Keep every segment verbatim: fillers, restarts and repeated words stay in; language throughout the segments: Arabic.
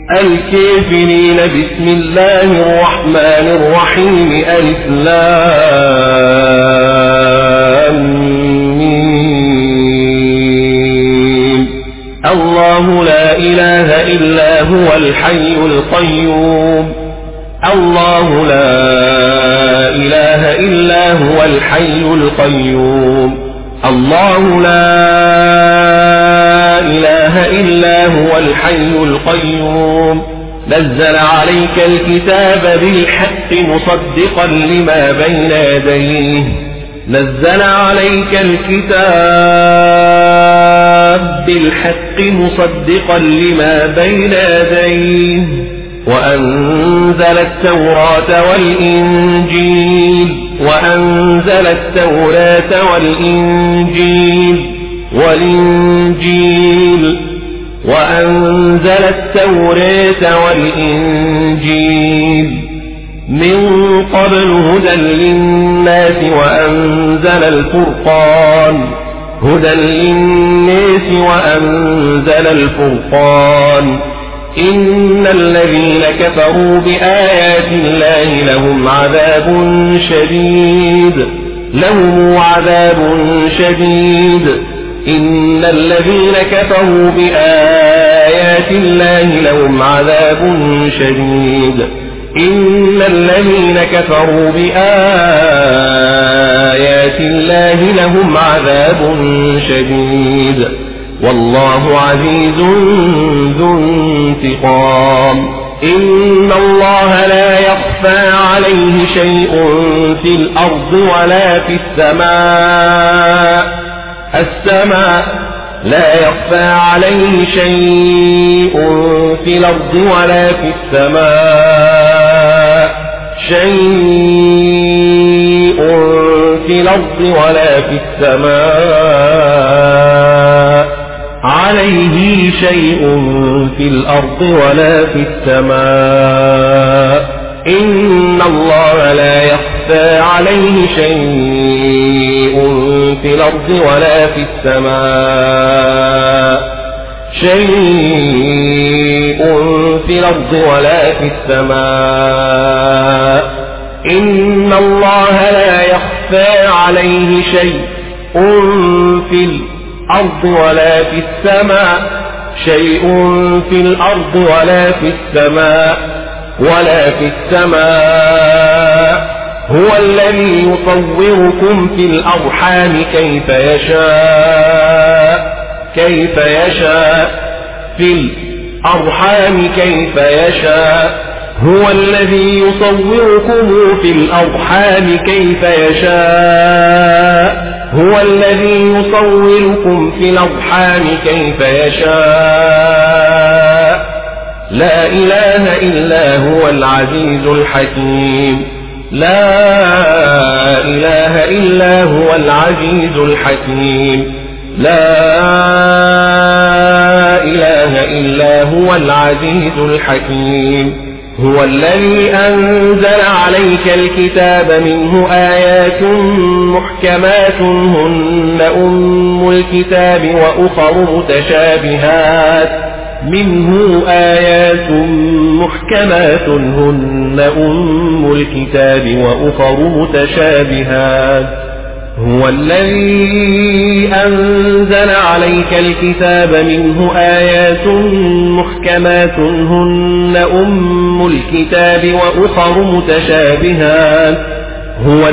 الكافرين. بسم الله الرحمن الرحيم. ألف لام ميم. الله لا إله إلا هو الحي القيوم. الله لا إله إلا هو الحي القيوم. الله لا إله إلا هو الحي القيوم. نزل عليك الكتاب بالحق مصدقا لما بين يديه. نزل عليك الكتاب بالحق مصدقا لما بين يديه وأنزل التوراة والإنجيل وأنزل التوراة والإنجيل والإنجيل وأنزل التوراة والإنجيل من قبل هدى للناس وأنزل الفرقان هدى للناس وأنزل الفرقان. إن الذين كفروا بآيات الله لهم عذاب شديد لهم عذاب شديد. إن الذين كفروا بآيات الله لهم عذاب شديد. إن الذين كفروا بآيات الله لهم عذاب شديد. والله عزيز ذو انتقام. إن الله لا يخفى عليه شيء في الأرض ولا في السماء. السماء لا يخفى عليه شيء في الأرض ولا في السماء. شيء في الأرض ولا في السماء. عليه شيء في الأرض ولا في السماء. إن الله لا يخفى عليه شيء في الأرض ولا في السماء. شيء في الأرض ولا في السماء. إن الله لا يخفى عليه شيء في الأرض ولا في السماء. شيء في الأرض ولا في السماء ولا في السماء. هو الذي يصوركم في الأرحام كيف يشاء كيف يشاء في الأرحام كيف يشاء. هو الذي يصوركم في الأرحام كيف يشاء. هو الذي يصوركم في الأرحام كيف يشاء. لا إله إلا هو العزيز الحكيم. لا إله إلا هو العزيز الحكيم. لا إله إلا هو العزيز الحكيم. هو الذي أنزل عليك الكتاب منه آيات محكمات هن أم الكتاب وأخر متشابهات منه آيات محكمات هن أم الكتاب وأخر متشابهات. هو الذي أنزل عليك الكتاب منه آيات محكمات هن أم الكتاب وأخر متشابهات. هو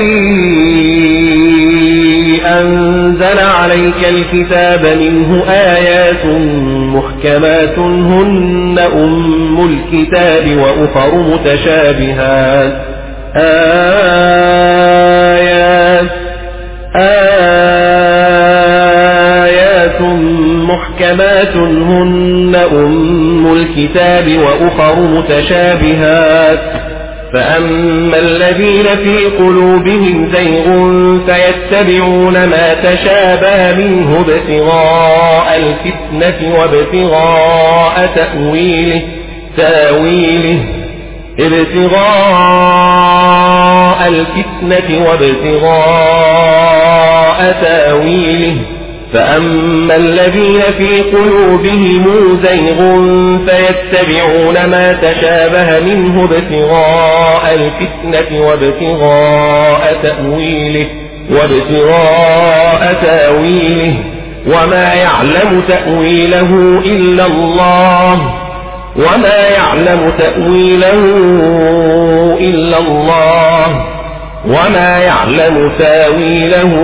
الذي أنزل عليك الكتاب منه آيات محكمات هن أم الكتاب وأخر متشابهات. آيات آيات محكمات هن أم الكتاب وأخر متشابهات. فأما الذين في قلوبهم زيغ فيتبعون ما تشابه منه ابتغاء الفتنة وابتغاء تأويله تاويله ابتغاء الفتنة وابتغاء تاويله فأما الذين في قلوبهم زيغ فيتبعون ما تشابه منه ابتغاء الفتنة وابتغاء تأويله وابتغاء تأويله وما يعلم تأويله إلا الله وما يعلم تأويله إلا الله وما يعلم تأويله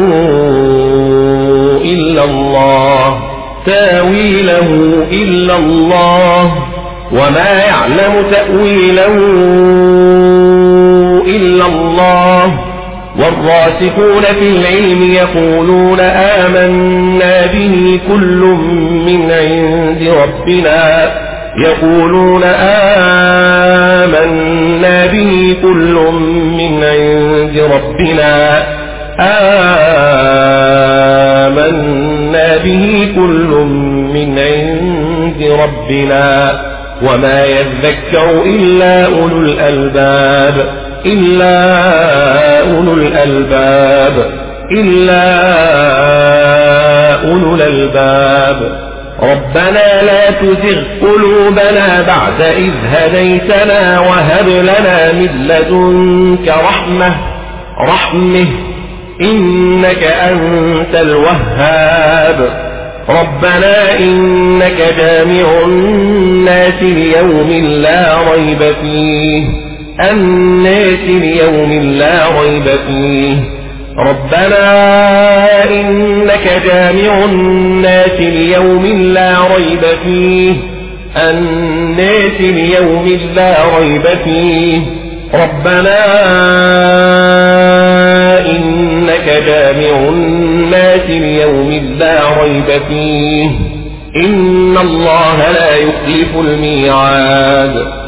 إلا الله تأويله إلا الله وما يعلم تأويله إلا الله والراسخون في العلم يقولون آمنا به كل من عند ربنا يقولون آمنا به كل من عند ربنا آمنا به كل من عند ربنا وما يذكر إلا أولو الألباب إلا أولو الألباب إلا أولو الألباب ربنا لا تزغ قلوبنا بعد إذ هديتنا وهب لنا من لدنك رحمة رحمة إنك أنت الوهاب ربنا إنك جامع الناس ليوم لا ريب فيه الناس ليوم لا ريب فيه ربنا إنك جامع الناس ليوم لا ريب فيه الناس ليوم لا ريب فيه ربنا إنك جامع الناس ليوم لا ريب فيه إن الله لا يخلف الميعاد